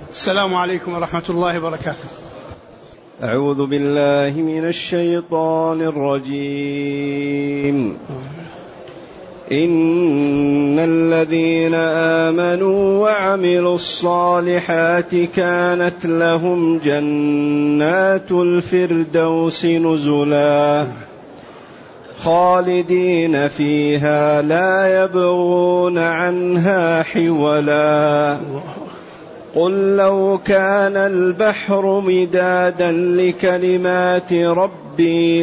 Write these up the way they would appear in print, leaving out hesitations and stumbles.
السلام عليكم ورحمة الله وبركاته. أعوذ بالله من الشيطان الرجيم. إن الذين آمنوا وعملوا الصالحات كانت لهم جنات الفردوس نزلا خالدين فيها لا يبغون عنها حولا. قل لو كان البحر مدادا لكلمات ربي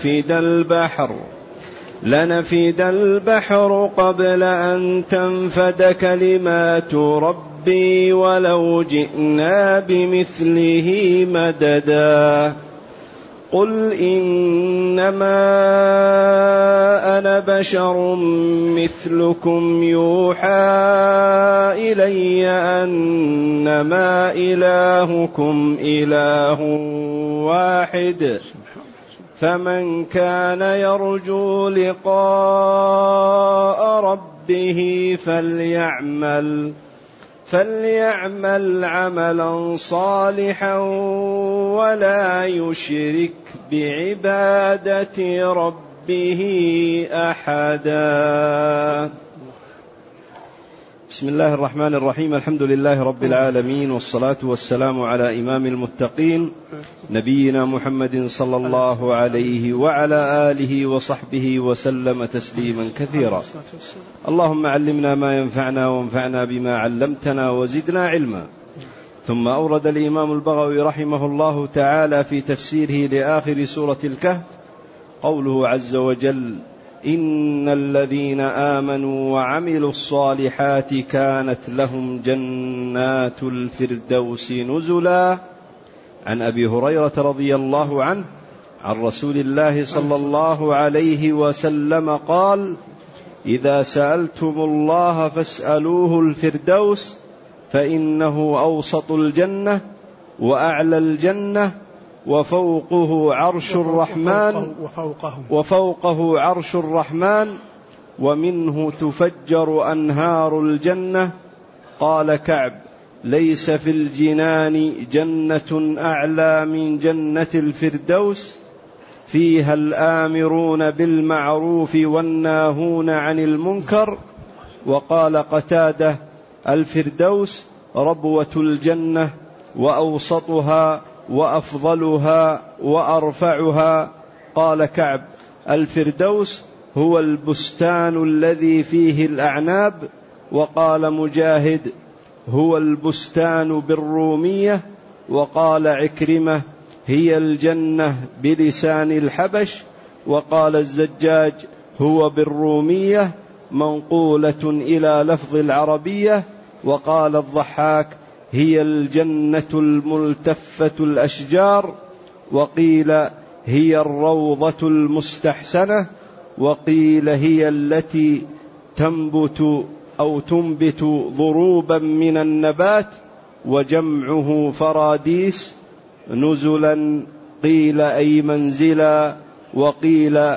لنفد البحر قبل أن تنفد كلمات ربي ولو جئنا بمثله مددا. قل إنما أنا بشر مثلكم يوحى إلي أنما إلهكم إله واحد فمن كان يرجو لقاء ربه فليعمل عملا صالحا ولا يشرك بعبادة ربه أحدا. بسم الله الرحمن الرحيم. الحمد لله رب العالمين، والصلاة والسلام على إمام المتقين نبينا محمد صلى الله عليه وعلى آله وصحبه وسلم تسليما كثيرا. اللهم علمنا ما ينفعنا وانفعنا بما علمتنا وزدنا علما. ثم أورد الإمام البغوي رحمه الله تعالى في تفسيره لآخر سورة الكهف قوله عز وجل: إن الذين آمنوا وعملوا الصالحات كانت لهم جنات الفردوس نزلا. عن أبي هريرة رضي الله عنه عن رسول الله صلى الله عليه وسلم قال: إذا سألتم الله فاسألوه الفردوس فإنه أوسط الجنة وأعلى الجنة وفوقه عرش الرحمن ومنه تفجر أنهار الجنة. قال كعب: ليس في الجنان جنة أعلى من جنة الفردوس فيها الآمرون بالمعروف والناهون عن المنكر. وقال قتادة: الفردوس ربوة الجنة وأوسطها وأفضلها وأرفعها. قال كعب: الفردوس هو البستان الذي فيه الأعناب. وقال مجاهد: هو البستان بالرومية. وقال عكرمة: هي الجنة بلسان الحبش. وقال الزجاج: هو بالرومية منقولة إلى لفظ العربية. وقال الضحاك: هي الجنة الملتفة الأشجار. وقيل: هي الروضة المستحسنة. وقيل: هي التي تنبت ضروبا من النبات، وجمعه فراديس. نزلا قيل أي منزلا، وقيل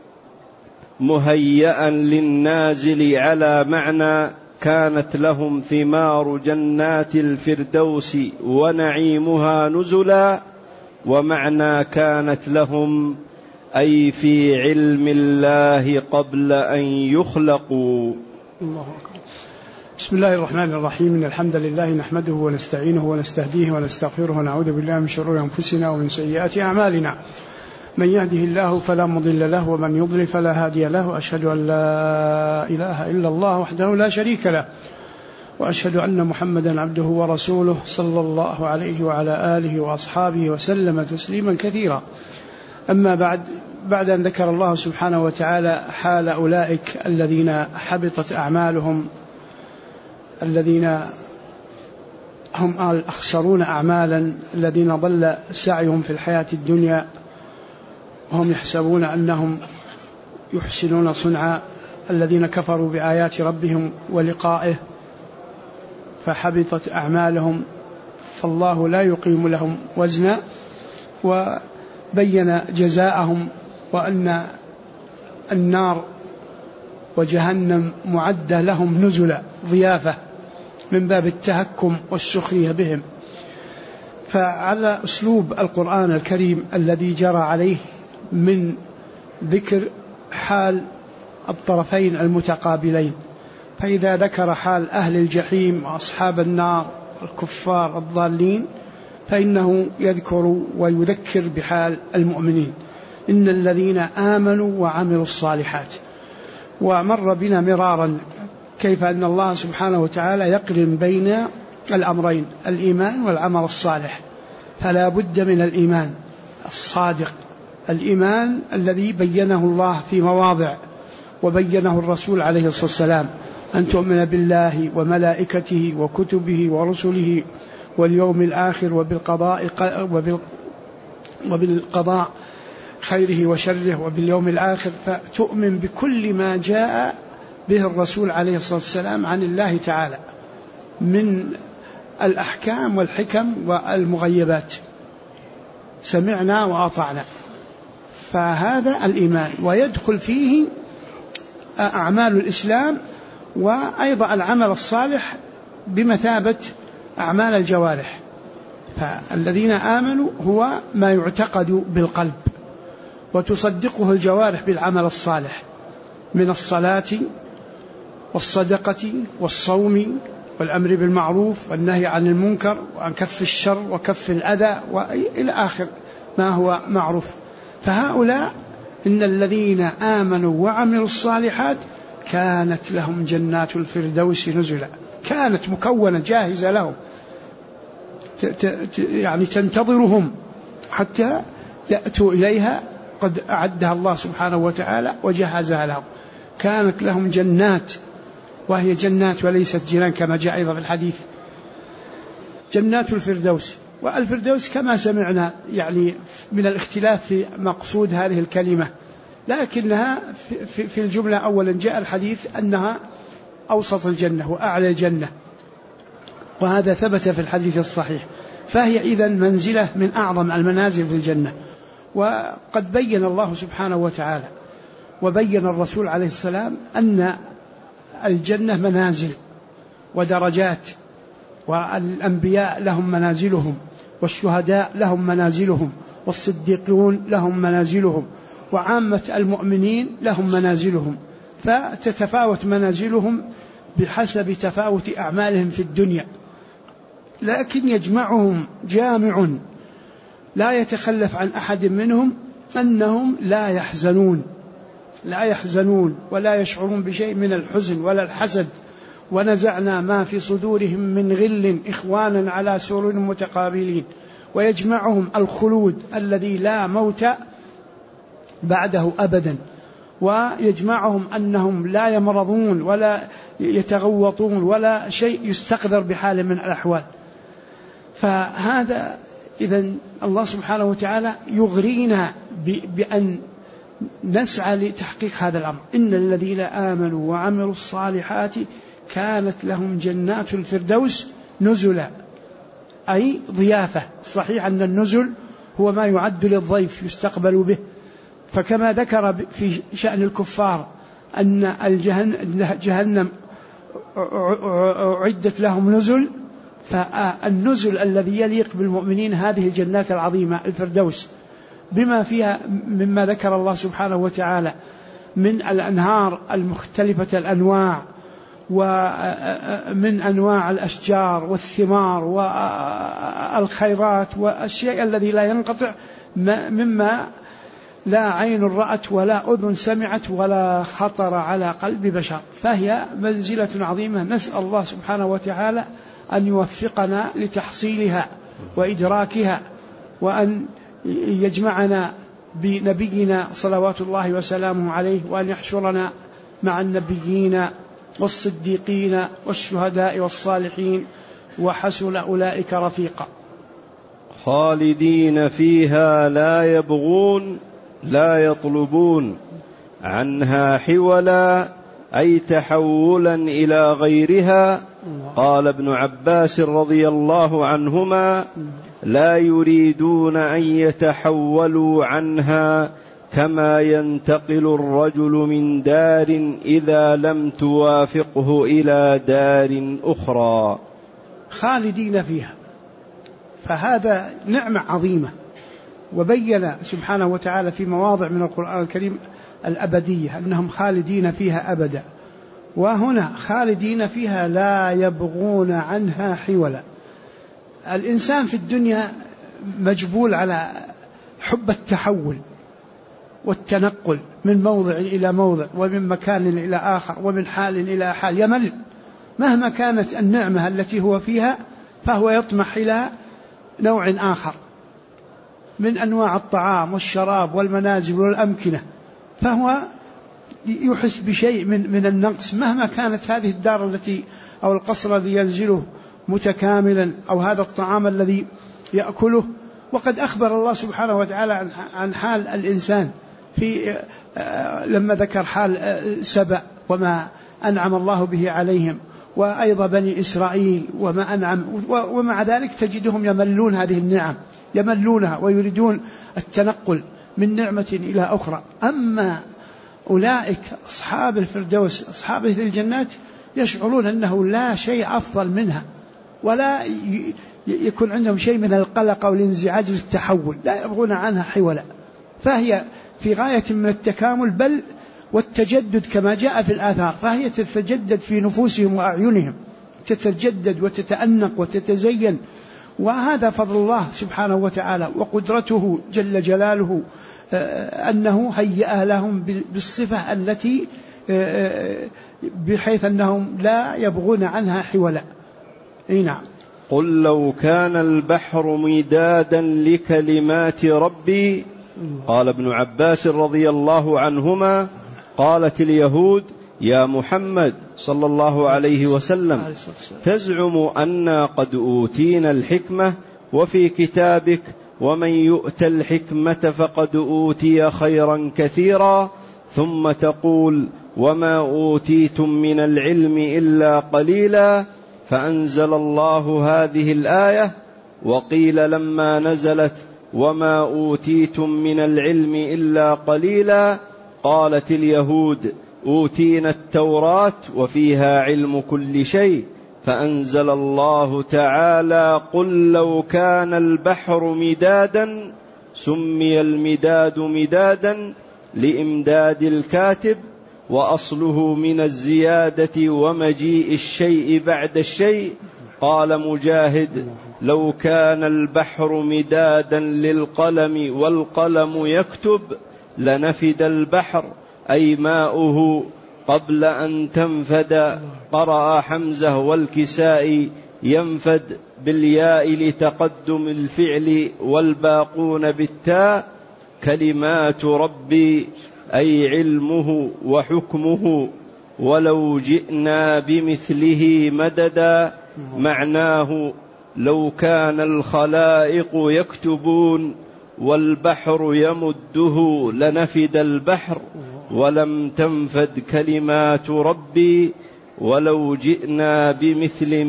مهيئا للنازل على معنى كانت لهم ثمار جنات الفردوس ونعيمها نزلا. ومعنى كانت لهم أي في علم الله قبل أن يخلقوا. الله أكبر. بسم الله الرحمن الرحيم. إن الحمد لله نحمده ونستعينه ونستهديه ونستغفره ونعوذ بالله من شرور أنفسنا ومن سيئات أعمالنا. من يهده الله فلا مضل له ومن يضلل فلا هادي له. أشهد أن لا إله إلا الله وحده لا شريك له، وأشهد أن محمدا عبده ورسوله صلى الله عليه وعلى آله وأصحابه وسلم تسليما كثيرا. أما بعد أن ذكر الله سبحانه وتعالى حال أولئك الذين حبطت أعمالهم، الذين هم الأخسرون أعمالا، الذين ضل سعيهم في الحياة الدنيا وهم يحسبون أنهم يحسنون صنعا، الذين كفروا بآيات ربهم ولقائه فحبطت أعمالهم فالله لا يقيم لهم وزنا. وبين جزاءهم وأن النار وجهنم معدة لهم نزلا ضيافة من باب التهكم والسخرية بهم. فعلى أسلوب القرآن الكريم الذي جرى عليه من ذكر حال الطرفين المتقابلين، فإذا ذكر حال أهل الجحيم وأصحاب النار الكفار الضالين فإنه يذكر ويذكر بحال المؤمنين، إن الذين آمنوا وعملوا الصالحات. ومر بنا مرارا كيف أن الله سبحانه وتعالى يقرن بين الأمرين، الإيمان والعمل الصالح، فلا بد من الإيمان الصادق، الإيمان الذي بينه الله في مواضع وبينه الرسول عليه الصلاة والسلام، أن تؤمن بالله وملائكته وكتبه ورسله واليوم الآخر وبالقضاء خيره وشره وباليوم الآخر، فتؤمن بكل ما جاء به الرسول عليه الصلاة والسلام عن الله تعالى من الأحكام والحكم والمغيبات، سمعنا وأطعنا. فهذا الإيمان، ويدخل فيه أعمال الإسلام وأيضا العمل الصالح بمثابة أعمال الجوارح. فالذين آمنوا هو ما يعتقد بالقلب وتصدقه الجوارح بالعمل الصالح من الصلاة والصدقة والصوم والأمر بالمعروف والنهي عن المنكر وعن كف الشر وكف الأذى وإلى آخر ما هو معروف. فهؤلاء إن الذين آمنوا وعملوا الصالحات كانت لهم جنات الفردوس نزلا، كانت مكونة جاهزة لهم، يعني تنتظرهم حتى يأتوا إليها، قد أعدها الله سبحانه وتعالى وجهزها لهم. كانت لهم جنات، وهي جنات وليست جنان كما جاء أيضا في الحديث، جنات الفردوس. والفردوس كما سمعنا يعني من الاختلاف في مقصود هذه الكلمة، لكنها في الجملة أولا جاء الحديث أنها أوسط الجنة وأعلى الجنة، وهذا ثبت في الحديث الصحيح. فهي إذن منزلة من أعظم المنازل في الجنة. وقد بين الله سبحانه وتعالى وبين الرسول عليه السلام أن الجنة منازل ودرجات، والأنبياء لهم منازلهم، والشهداء لهم منازلهم، والصديقون لهم منازلهم، وعامة المؤمنين لهم منازلهم، فتتفاوت منازلهم بحسب تفاوت أعمالهم في الدنيا، لكن يجمعهم جامع لا يتخلف عن أحد منهم أنهم لا يحزنون ولا يشعرون بشيء من الحزن ولا الحسد. ونزعنا ما في صدورهم من غل إخوانا على سرر متقابلين. ويجمعهم الخلود الذي لا موت بعده أبدا، ويجمعهم أنهم لا يمرضون ولا يتغوطون ولا شيء يستقذر بحال من الأحوال. فهذا إذن الله سبحانه وتعالى يغرينا بأن نسعى لتحقيق هذا الأمر، إن الذين آمنوا وعملوا الصالحات كانت لهم جنات الفردوس نزلا، أي ضيافة. صحيح أن النزل هو ما يعد للضيف يستقبل به، فكما ذكر في شأن الكفار أن جهنم أعدت لهم نزل، فالنزل الذي يليق بالمؤمنين هذه الجنات العظيمة الفردوس، بما فيها مما ذكر الله سبحانه وتعالى من الأنهار المختلفة الأنواع، ومن أنواع الأشجار والثمار والخيرات والشيء الذي لا ينقطع، مما لا عين رأت ولا أذن سمعت ولا خطر على قلب بشر. فهي منزلة عظيمة، نسأل الله سبحانه وتعالى أن يوفقنا لتحصيلها وإدراكها، وأن يجمعنا بنبينا صلوات الله وسلامه عليه، وأن يحشرنا مع النبيين والصديقين والشهداء والصالحين، وحسن أولئك رفيقا. خالدين فيها لا يبغون لا يطلبون عنها حولا، أي تحولا إلى غيرها. قال ابن عباس رضي الله عنهما: لا يريدون أن يتحولوا عنها كما ينتقل الرجل من دار إذا لم توافقه إلى دار أخرى. خالدين فيها، فهذا نعمة عظيمة. وبين سبحانه وتعالى في مواضع من القرآن الكريم الأبدية أنهم خالدين فيها أبدا، وهنا خالدين فيها لا يبغون عنها حولا. الإنسان في الدنيا مجبول على حب التحول والتنقل من موضع إلى موضع ومن مكان إلى آخر ومن حال إلى حال، يمل مهما كانت النعمة التي هو فيها، فهو يطمح إلى نوع آخر من أنواع الطعام والشراب والمنازل والأمكنة، فهو يحس بشيء من النقص مهما كانت هذه الدار التي أو القصر الذي ينزله متكاملا أو هذا الطعام الذي يأكله. وقد أخبر الله سبحانه وتعالى عن حال الإنسان في لما ذكر حال سبأ وما أنعم الله به عليهم، وأيضا بني إسرائيل وما أنعم، ومع ذلك تجدهم يملون هذه النعم، يملونها ويريدون التنقل من نعمة إلى أخرى. أما أولئك أصحاب الفردوس أصحاب الجنات يشعرون أنه لا شيء أفضل منها، ولا يكون عندهم شيء من القلق أو الانزعاج للتحول، لا يبغون عنها حولا، فهي في غاية من التكامل بل والتجدد كما جاء في الآثار، فهي تتجدد في نفوسهم وأعينهم، تتجدد وتتأنق وتتزين. وهذا فضل الله سبحانه وتعالى وقدرته جل جلاله، أنه هيأ لهم بالصفة التي بحيث أنهم لا يبغون عنها حولا. نعم. قل لو كان البحر مدادا لكلمات ربي، قال ابن عباس رضي الله عنهما: قالت اليهود: يا محمد صلى الله عليه وسلم، تزعم أنا قد أوتينا الحكمة وفي كتابك ومن يؤت الحكمة فقد أوتي خيرا كثيرا، ثم تقول: وما أوتيتم من العلم إلا قليلا. فأنزل الله هذه الآية. وقيل لما نزلت: وما أوتيتم من العلم إلا قليلا، قالت اليهود: أوتينا التوراة وفيها علم كل شيء. فأنزل الله تعالى: قل لو كان البحر مدادا. سمي المداد مدادا لإمداد الكاتب، وأصله من الزيادة ومجيء الشيء بعد الشيء. قال مجاهد: لو كان البحر مدادا للقلم والقلم يكتب لنفد البحر، أي ماؤه قبل أن تنفد. قرأ حمزة والكسائي: ينفد بالياء لتقدم الفعل والباقون بالتاء. كلمات ربي أي علمه وحكمه، ولو جئنا بمثله مددا. معناه: لو كان الخلائق يكتبون والبحر يمده لنفد البحر، ولم تنفد كلمات ربي. ولو جئنا بمثل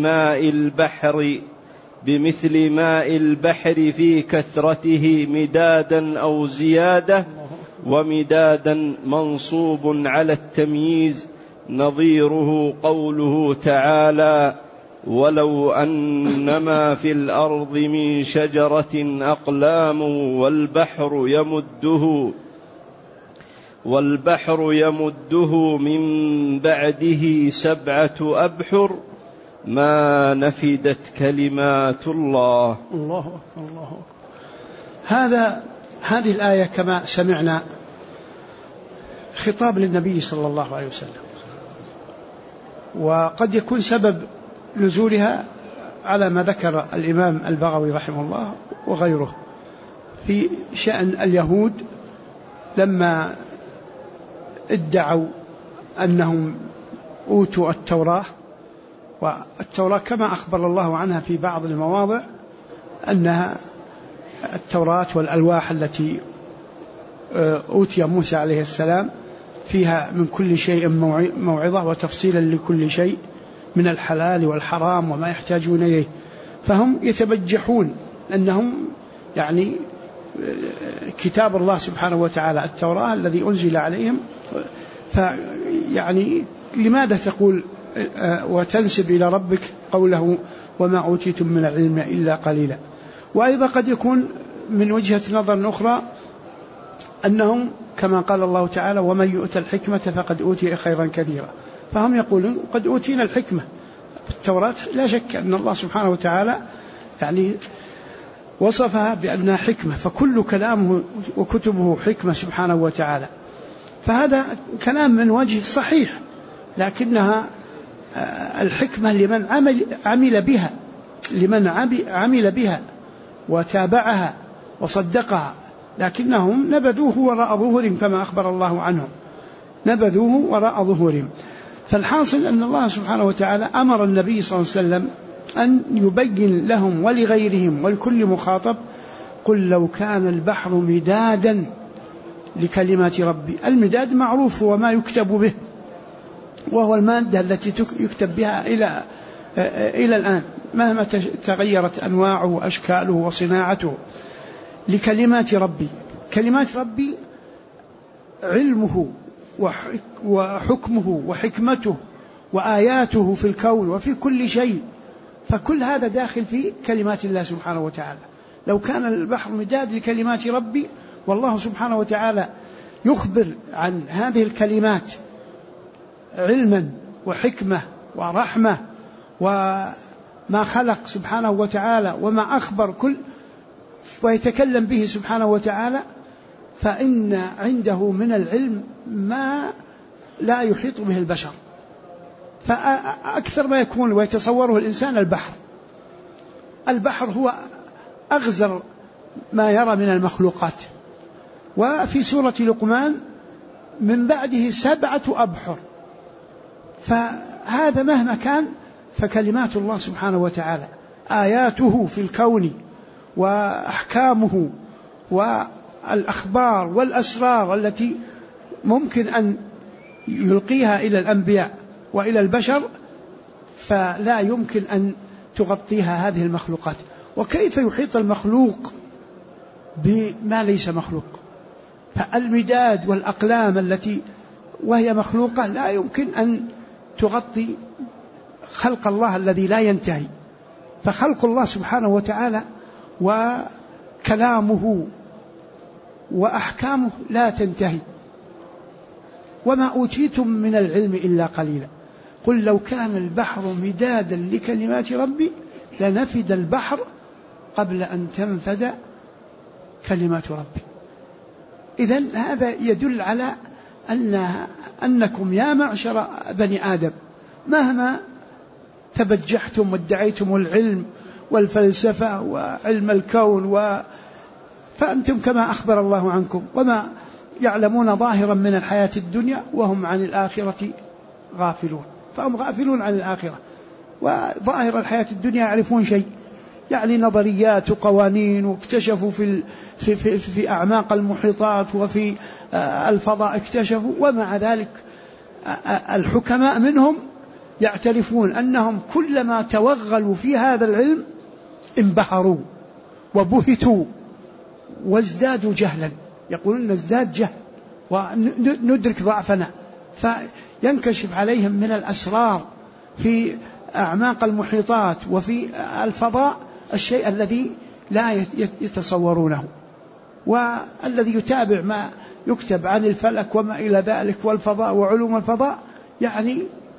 ماء البحر في كثرته مدادا أو زيادة. ومدادا منصوب على التمييز، نظيره قوله تعالى: ولو أنما في الأرض من شجرة أقلام والبحر يمده من بعده 7 أبحر ما نفدت كلمات الله. الله أكبر الله أكبر. هذه الآية كما سمعنا خطاب للنبي صلى الله عليه وسلم، وقد يكون سبب نزولها على ما ذكر الإمام البغوي رحمه الله وغيره في شأن اليهود لما ادعوا أنهم أوتوا التوراة. والتوراة كما أخبر الله عنها في بعض المواضع أنها التوراة والألواح التي أوتي موسى عليه السلام فيها من كل شيء موعظة وتفصيلا لكل شيء من الحلال والحرام وما يحتاجون إليه. فهم يتبجحون أنهم يعني كتاب الله سبحانه وتعالى التوراة الذي أنزل عليهم، فيعني لماذا تقول وتنسب إلى ربك قوله وما أوتيتم من العلم إلا قليلا؟ وأيضا قد يكون من وجهة نظر أخرى أنهم كما قال الله تعالى ومن يؤت الحكمة فقد أوتي خيرا كثيرا، فهم يقولون قد أوتينا الحكمة في التوراة. لا شك أن الله سبحانه وتعالى يعني وصفها بأنها حكمة، فكل كلامه وكتبه حكمة سبحانه وتعالى، فهذا كلام من وجه صحيح، لكنها الحكمة لمن عمل بها وتابعها وصدقها، لكنهم نبذوه وراء ظهورهم كما أخبر الله عنهم، نبذوه وراء ظهورهم. فالحاصل أن الله سبحانه وتعالى أمر النبي صلى الله عليه وسلم أن يبين لهم ولغيرهم ولكل مخاطب قل لو كان البحر مدادا لكلمات ربي. المداد معروف هو ما يكتب به، وهو المادة التي يكتب بها إلى الآن مهما تغيرت أنواعه وأشكاله وصناعته. لكلمات ربي، كلمات ربي علمه وحكمه وحكمته وآياته في الكون وفي كل شيء، فكل هذا داخل في كلمات الله سبحانه وتعالى. لو كان البحر مداد لكلمات ربي، والله سبحانه وتعالى يخبر عن هذه الكلمات علما وحكمة ورحمة وما خلق سبحانه وتعالى وما أخبر كل ويتكلم به سبحانه وتعالى، فإن عنده من العلم ما لا يحيط به البشر. فأكثر ما يكون ويتصوره الإنسان البحر هو أغزر ما يرى من المخلوقات. وفي سورة لقمان من بعده 7 أبحر، فهذا مهما كان فكلمات الله سبحانه وتعالى آياته في الكون وأحكامه والأخبار والأسرار التي ممكن أن يلقيها إلى الأنبياء وإلى البشر، فلا يمكن أن تغطيها هذه المخلوقات. وكيف يحيط المخلوق بما ليس مخلوق؟ فالمداد والأقلام التي وهي مخلوقة لا يمكن أن تغطي خلق الله الذي لا ينتهي. فخلق الله سبحانه وتعالى وكلامه وأحكامه لا تنتهي. وما أوتيتم من العلم إلا قليلا قل لو كان البحر مدادا لكلمات ربي لنفد البحر قبل أن تنفد كلمات ربي. إذن هذا يدل على أنكم يا معشر بني آدم مهما تبجحتم وادعيتم العلم والفلسفة وعلم الكون فأنتم كما أخبر الله عنكم وما يعلمون ظاهرا من الحياة الدنيا وهم عن الآخرة غافلون. فهم غافلون عن الآخرة، وظاهر الحياة الدنيا يعرفون شيء، يعني نظريات وقوانين، واكتشفوا في أعماق المحيطات وفي الفضاء اكتشفوا. ومع ذلك الحكماء منهم يعترفون أنهم كلما توغلوا في هذا العلم انبهروا وبهتوا وازدادوا جهلا، يقولون نزداد جهل وندرك ضعفنا، فينكشف عليهم من الأسرار في أعماق المحيطات وفي الفضاء الشيء الذي لا يتصورونه. والذي يتابع ما يكتب عن الفلك وما إلى ذلك والفضاء وعلوم الفضاء يعني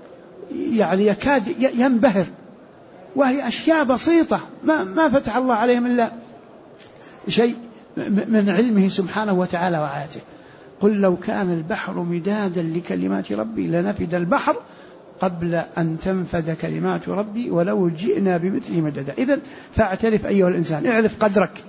يكاد ينبهر، وهي أشياء بسيطة ما فتح الله عليهم إلا شيء من علمه سبحانه وتعالى وآياته. قل لو كان البحر مدادا لكلمات ربي لنفد البحر قبل أن تنفد كلمات ربي ولو جئنا بمثله مددا. إذن فاعترف أيها الإنسان، اعرف قدرك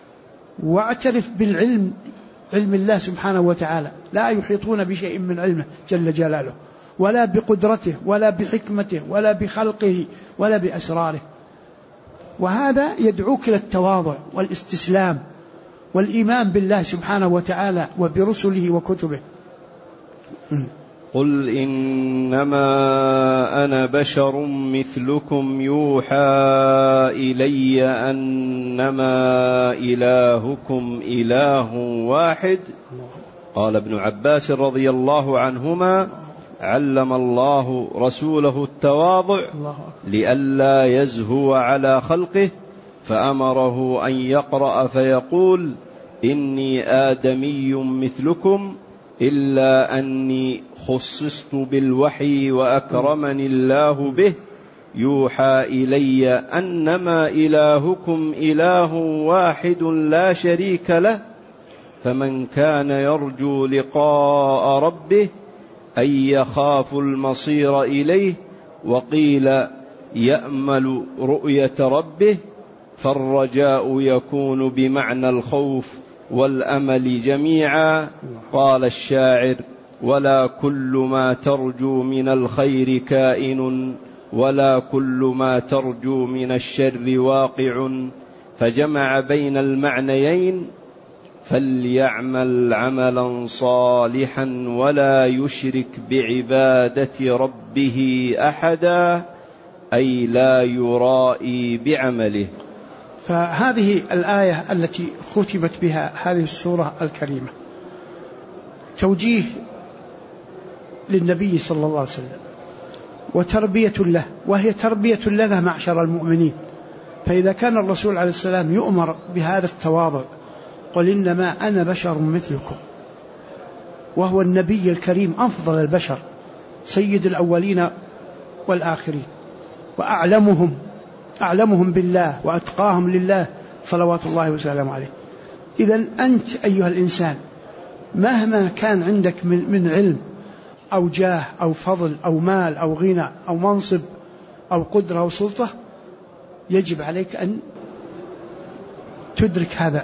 واعترف بالعلم، علم الله سبحانه وتعالى لا يحيطون بشيء من علمه جل جلاله، ولا بقدرته ولا بحكمته ولا بخلقه ولا بأسراره. وهذا يدعوك إلى التواضع والاستسلام والإيمان بالله سبحانه وتعالى وبرسله وكتبه. قل إنما أنا بشر مثلكم يوحى إلي أنما إلهكم إله واحد. قال ابن عباس رضي الله عنهما: علم الله رسوله التواضع لئلا يزهو على خلقه، فأمره أن يقرأ فيقول: إني آدمي مثلكم، إلا أني خصصت بالوحي وأكرمني الله به، يوحى إلي أنما إلهكم إله واحد لا شريك له، فمن كان يرجو لقاء ربه أي يخاف المصير إليه، وقيل يأمل رؤية ربه، فالرجاء يكون بمعنى الخوف والأمل جميعا. قال الشاعر: ولا كل ما ترجو من الخير كائن، ولا كل ما ترجو من الشر واقع، فجمع بين المعنيين: فليعمل عملا صالحا ولا يشرك بعبادة ربه أحدا، أي لا يرائي بعمله. فهذه الآية التي ختمت بها هذه السورة الكريمة توجيه للنبي صلى الله عليه وسلم وتربية له، وهي تربية لنا معشر المؤمنين. فإذا كان الرسول عليه السلام يؤمر بهذا التواضع: قل إنما أنا بشر مثلكم، وهو النبي الكريم أفضل البشر، سيد الأولين والآخرين، وأعلمهم بالله وأتقاهم لله صلوات الله وسلامه عليه. إذن أنت أيها الإنسان مهما كان عندك من علم أو جاه أو فضل أو مال أو غنى أو منصب أو قدرة أو سلطة، يجب عليك أن تدرك هذا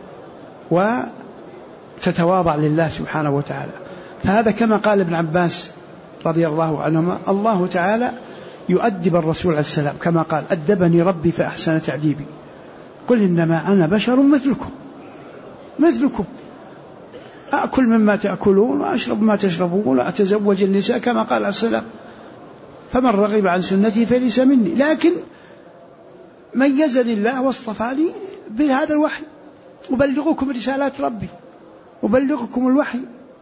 وتتواضع لله سبحانه وتعالى. فهذا كما قال ابن عباس رضي الله عنهما: الله تعالى يؤدب الرسول عليه السلام كما قال: أدبني ربي فأحسن تعديبي. قل إنما أنا بشر مثلكم أأكل مما تأكلون وأشرب ما تشربون وأتزوج النساء كما قال عليه السلام، فمن رغب عن سنتي فليس مني. لكن ميزني الله واصطفاني بهذا الوحي، أبلغكم رسالات ربي، أبلغكم الوحي،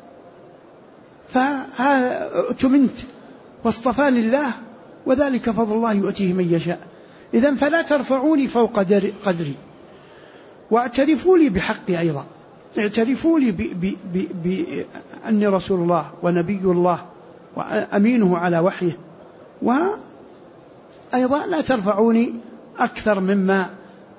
فأتمنت واصطفاني الله، وذلك فضل الله يؤتيه من يشاء. إذن فلا ترفعوني فوق قدري، واعترفوا لي بحقي أيضا، اعترفوا لي بأني رسول الله ونبي الله وأمينه على وحيه، وأيضا لا ترفعوني أكثر مما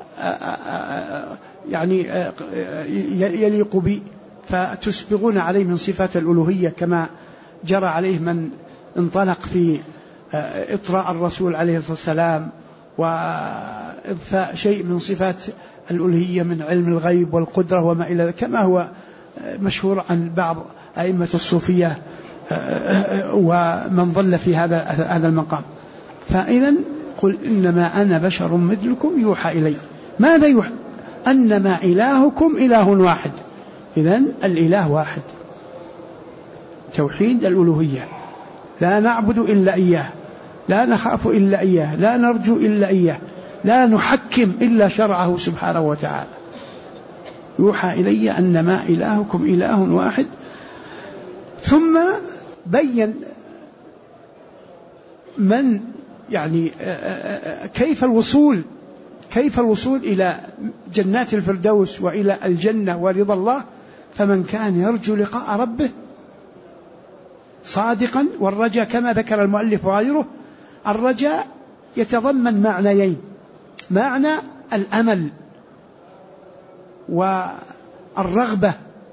يعني يليق بي، فتسبغون عليه من صفات الألوهية كما جرى عليه من انطلق في إطراء الرسول عليه الصلاة والسلام وإضفاء شيء من صفات الألوهية من علم الغيب والقدرة وما إلى ذلك، كما هو مشهور عن بعض أئمة الصوفية ومن ضل في هذا المقام. فإذا قل إنما أنا بشر مثلكم يوحى إلي. ماذا يوحى؟ أنما إلهكم إله واحد. إذن الإله واحد، توحيد الألوهية، لا نعبد إلا إياه، لا نخاف إلا إياه، لا نرجو إلا إياه، لا نحكم إلا شرعه سبحانه وتعالى. يوحى إلي أنما إلهكم إله واحد. ثم بين من يعني كيف الوصول إلى جنات الفردوس وإلى الجنة ورضا الله. فمن كان يرجو لقاء ربه صادقا، والرجاء كما ذكر المؤلف وغيره، الرجاء يتضمن معنيين: معنى الأمل والرغبة،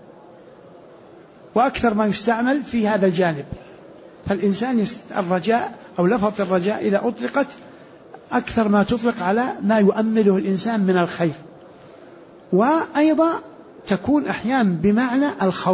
وأكثر ما يستعمل في هذا الجانب. فالإنسان الرجاء أو لفظ الرجاء إذا أطلقت أكثر ما تطلق على ما يؤمله الإنسان من الخير، وأيضا تكون أحيانا بمعنى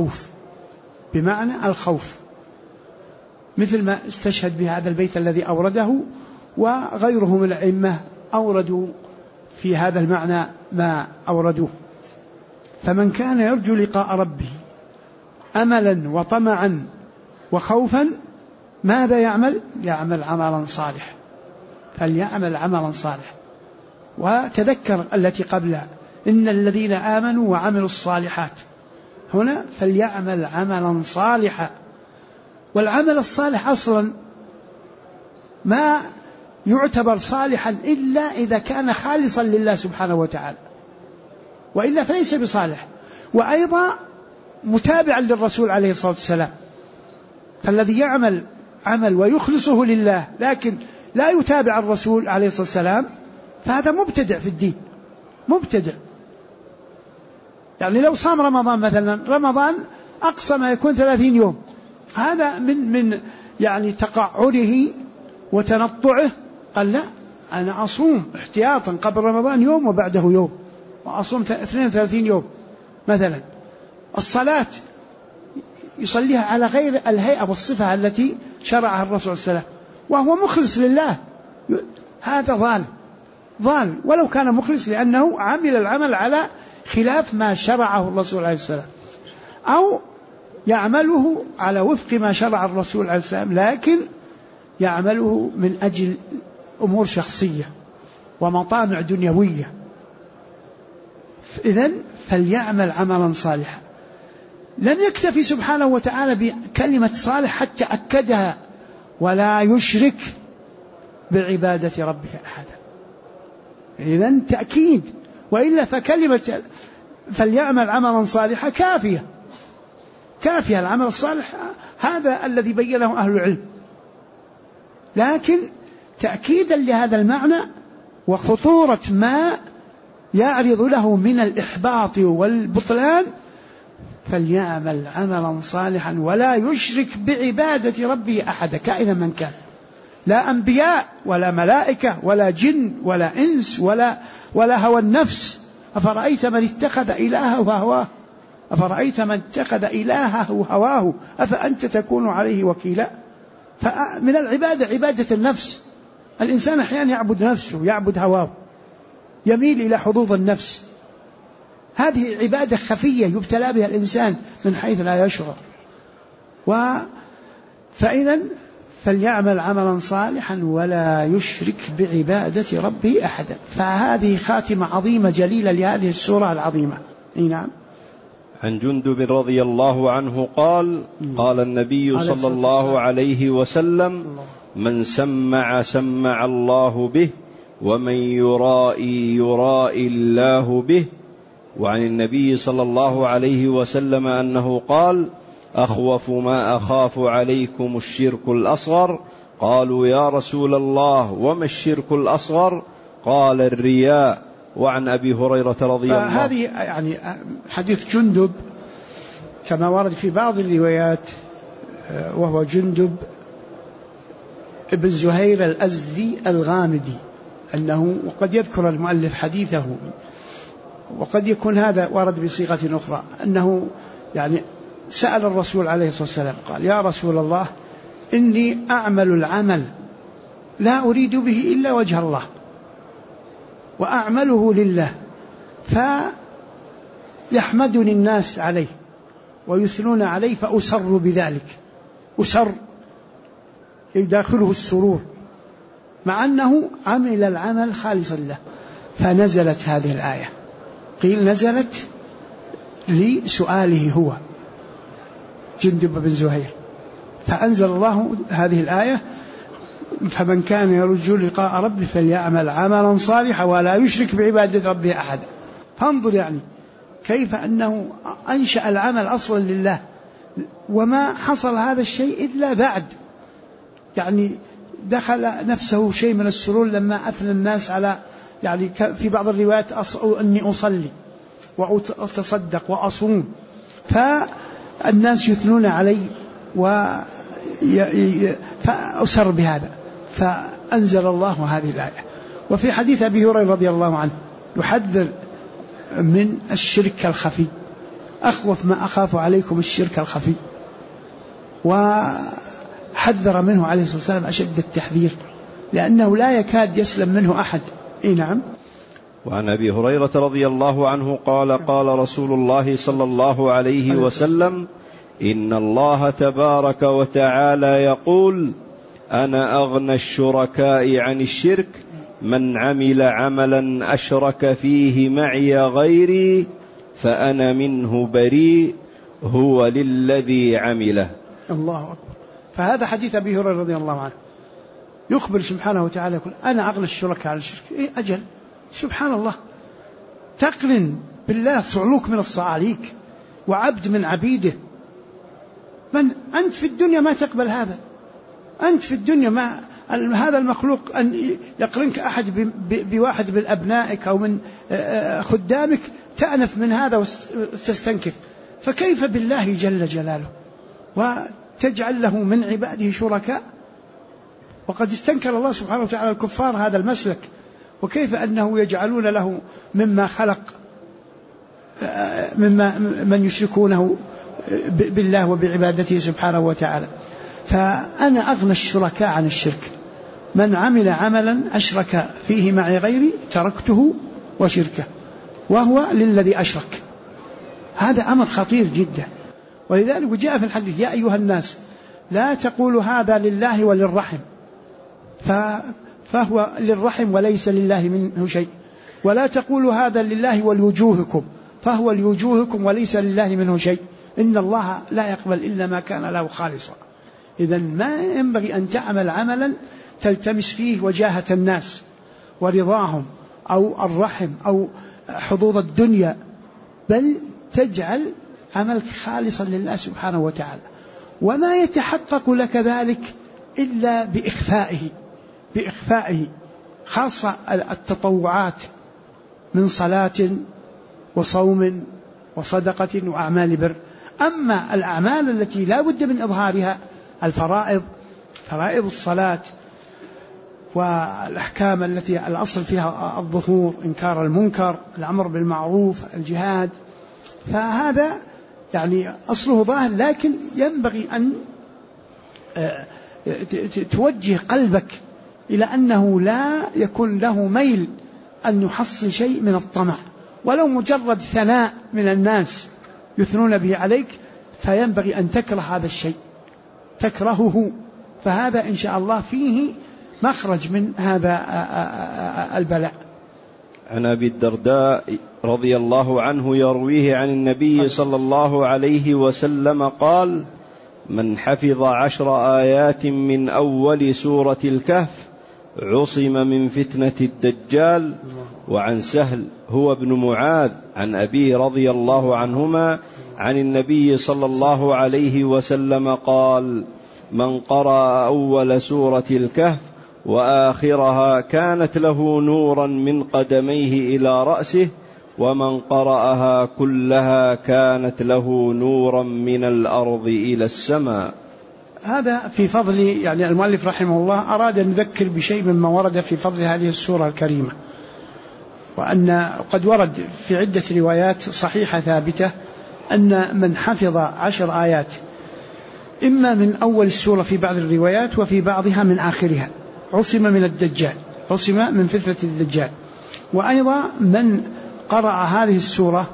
الخوف، مثل ما استشهد بهذا البيت الذي أورده، وغيره من الأئمة أوردوا في هذا المعنى ما أوردوه. فمن كان يرجو لقاء ربه أملا وطمعا وخوفا ماذا يعمل؟ يعمل عملا صالحا. فليعمل عملا صالحا. وتذكر التي قبلها إن الذين آمنوا وعملوا الصالحات، هنا فليعمل عملا صالحا. والعمل الصالح أصلا ما يعتبر صالحا إلا إذا كان خالصا لله سبحانه وتعالى، وإلا فليس بصالح. وأيضا متابعا للرسول عليه الصلاة والسلام. فالذي يعمل عمل ويخلصه لله لكن لا يتابع الرسول عليه الصلاة والسلام فهذا مبتدع في الدين، مبتدع. يعني لو صام رمضان مثلا، رمضان أقصى ما يكون 30 يوم، هذا من يعني تقعره وتنطعه. قال لا، أنا أصوم احتياطا قبل رمضان يوم وبعده يوم، وأصوم 32 يوم مثلا. الصلاة يصليها على غير الهيئة والصفة التي شرعها الرسول صلى الله عليه وسلم وهو مخلص لله، هذا ضال ولو كان مخلص، لأنه عمل العمل على خلاف ما شرعه الرسول عليه السلام، أو يعمله على وفق ما شرع الرسول عليه السلام لكن يعمله من أجل أمور شخصية ومطامع دنيوية. إذن فليعمل عملا صالحا. لم يكتفي سبحانه وتعالى بكلمة صالح حتى أكدها: ولا يشرك بعبادة ربه أحدا. إذن تأكيد، وإلا فكلمة فليعمل عملا صالحا كافية. العمل الصالح هذا الذي بينه أهل العلم، لكن تأكيدا لهذا المعنى وخطورة ما يعرض له من الإحباط والبطلان، فليعمل عملا صالحا ولا يشرك بعبادة ربه أحدا كائنا من كان، لا أنبياء ولا ملائكة ولا جن ولا إنس ولا هوى النفس. أفرأيت من اتخذ إلهه هواه أفأنت تكون عليه وكيلا. فمن العبادة عبادة النفس. الإنسان أحيانا يعبد نفسه، يعبد هواه، يميل إلى حظوظ النفس. هذه عبادة خفية يبتلى بها الإنسان من حيث لا يشعر. فإذا فليعمل عملا صالحا ولا يشرك بعبادة ربه أحدا. فهذه خاتمة عظيمة جليلة لهذه السورة العظيمة. نعم. عن جندب رضي الله عنه قال: قال النبي صلى الله عليه وسلم: من سمع الله به، ومن يرائي الله به. وعن النبي صلى الله عليه وسلم أنه قال: أخوف ما أخاف عليكم الشرك الأصغر. قالوا: يا رسول الله وما الشرك الأصغر؟ قال: الرياء. وعن أبي هريرة رضي الله عنه. هذه يعني حديث جندب كما ورد في بعض الروايات، وهو جندب ابن زهير الأزدي الغامدي، أنه وقد يذكر المؤلف حديثه، وقد يكون هذا ورد بصيغة أخرى، أنه يعني سأل الرسول عليه الصلاة والسلام قال: يا رسول الله إني أعمل العمل لا أريد به إلا وجه الله وأعمله لله، فيحمدني الناس عليه ويثنون عليه فأسر بذلك، يداخله السرور مع أنه عمل العمل خالصا له. فنزلت هذه الآية، قيل نزلت لسؤاله هو جندب بن زهير، فأنزل الله هذه الآية: فمن كان يرجو لقاء ربه فليعمل عملا صالحا ولا يشرك بعبادة ربه أحدا. فانظر يعني كيف أنه أنشأ العمل أصلا لله، وما حصل هذا الشيء إلا بعد، يعني دخل نفسه شيء من السرور لما أثنى الناس على، يعني في بعض الروايات أني أصلي وأتصدق وأصوم، فالناس يثنون علي فأسر بهذا، فأنزل الله هذه الآية. وفي حديث أبي هريرة رضي الله عنه يحذر من الشرك الخفي: أخوف ما أخاف عليكم الشرك الخفي، وحذر منه عليه الصلاة والسلام أشد التحذير، لأنه لا يكاد يسلم منه أحد. نعم. وعن أبي هريرة رضي الله عنه قال: قال رسول الله صلى الله عليه وسلم: إن الله تبارك وتعالى يقول: أنا أغنى الشركاء عن الشرك من عمل عملا أشرك فيه معي غيري فأنا منه بريء هو للذي عمله. الله أكبر. فهذا حديث أبي هريرة رضي الله عنه يخبر سبحانه وتعالى يقول: أنا أغنى الشركاء عن الشرك. أجل، سبحان الله، تقرن بالله صعلوك من الصعاليك وعبد من عبيده. من أنت في الدنيا ما تقبل هذا، أنت في الدنيا ما هذا المخلوق أن يقرنك أحد بواحد من أبنائك أو من خدامك تأنف من هذا وتستنكف، فكيف بالله جل جلاله وتجعل له من عباده شركاء؟ وقد استنكر الله سبحانه وتعالى الكفار هذا المسلك، وكيف أنه يجعلون له مما خلق مما من يشركونه بالله وبعبادته سبحانه وتعالى. فأنا أغنى الشركاء عن الشرك، من عمل عملا أشرك فيه معي غيري تركته وشركه وهو للذي أشرك. هذا أمر خطير جدا، ولذلك جاء في الحديث: يا أيها الناس لا تقولوا هذا لله وللرحم، فهو للرحم وليس لله منه شيء، ولا تقولوا هذا لله ولوجوهكم، فهو لوجوهكم وليس لله منه شيء، إن الله لا يقبل إلا ما كان له خالصا. إذن ما ينبغي أن تعمل عملا تلتمس فيه وجاهة الناس ورضاهم أو الرحم أو حظوظ الدنيا، بل تجعل عملك خالصا لله سبحانه وتعالى، وما يتحقق لك ذلك إلا بإخفائه، خاصة التطوعات من صلاة وصوم وصدقة وأعمال بر. أما الأعمال التي لا بد من إظهارها، الفرائض، فرائض الصلاة والأحكام التي الأصل فيها الظهور، إنكار المنكر، الأمر بالمعروف، الجهاد، فهذا يعني أصله ظاهر، لكن ينبغي أن توجه قلبك إلى أنه لا يكون له ميل أن يحصل شيء من الطمع، ولو مجرد ثناء من الناس يثنون به عليك، فينبغي أن تكره هذا الشيء، تكرهه، فهذا إن شاء الله فيه مخرج من هذا البلاء. عن أبي الدرداء رضي الله عنه يرويه عن النبي صلى الله عليه وسلم قال: من حفظ 10 آيات من أول سورة الكهف عصم من فتنة الدجال. وعن سهل هو ابن معاذ عن أبيه رضي الله عنهما عن النبي صلى الله عليه وسلم قال: من قرأ أول سورة الكهف وآخرها كانت له نورا من قدميه إلى رأسه، ومن قرأها كلها كانت له نورا من الأرض إلى السماء. هذا في فضل، يعني المؤلف رحمه الله أراد أن يذكر بشيء مما ورد في فضل هذه السورة الكريمة، وأن قد ورد في عدة روايات صحيحة ثابتة أن من حفظ 10 آيات إما من أول السورة في بعض الروايات وفي بعضها من آخرها عصم من الدجال، عصم من فتنة الدجال. وأيضا من قرأ هذه السورة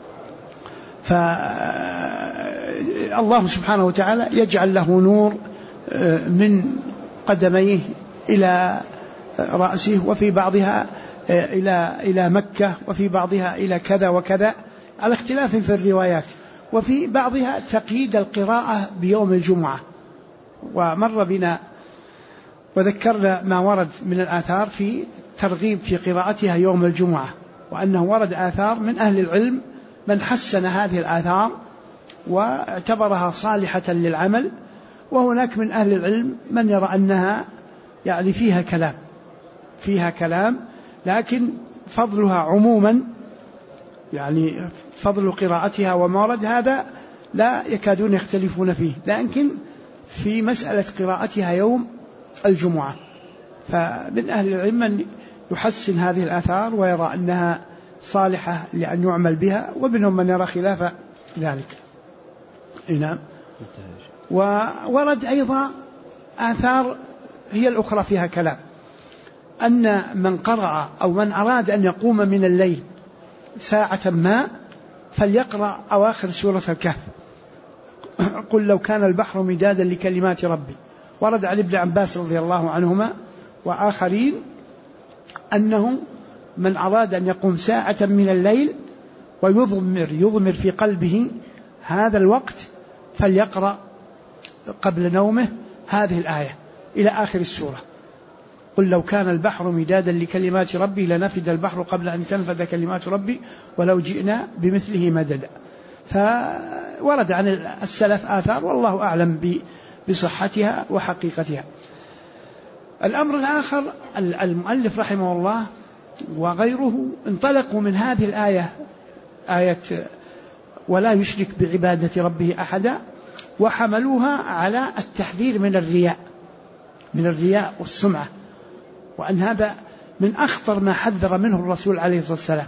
فالله سبحانه وتعالى يجعل له نور من قدميه إلى رأسه، وفي بعضها إلى مكة، وفي بعضها إلى كذا وكذا على اختلاف في الروايات، وفي بعضها تقييد القراءة بيوم الجمعة. ومر بنا وذكرنا ما ورد من الآثار في ترغيب في قراءتها يوم الجمعة، وأنه ورد آثار من أهل العلم من حسن هذه الآثار واعتبرها صالحة للعمل، وهناك من أهل العلم من يرى أنها يعني فيها كلام، لكن فضلها عموما، يعني فضل قراءتها وما ورد هذا لا يكادون يختلفون فيه، لكن في مسألة قراءتها يوم الجمعة فمن أهل العلم من يحسن هذه الآثار ويرى أنها صالحة لأن يعمل بها، ومنهم من يرى خلاف ذلك. نعم. وورد أيضا آثار هي الأخرى فيها كلام، أن من قرأ أو من أراد أن يقوم من الليل ساعة ما فليقرأ أواخر سورة الكهف، قل لو كان البحر مدادا لكلمات ربي. ورد عن ابن عباس رضي الله عنهما وآخرين أنه من أراد أن يقوم ساعة من الليل ويضمر في قلبه هذا الوقت فليقرأ قبل نومه هذه الآية إلى آخر السورة. قل لو كان البحر مدادا لكلمات ربي لنفد البحر قبل أن تنفد كلمات ربي ولو جئنا بمثله مددا. فورد عن السلف آثار والله أعلم بصحتها وحقيقتها. الأمر الآخر، المؤلف رحمه الله وغيره انطلقوا من هذه الآية، آية ولا يشرك بعبادة ربه أحدا، وحملوها على التحذير من الرياء والسمعة، وأن هذا من أخطر ما حذر منه الرسول عليه الصلاة والسلام.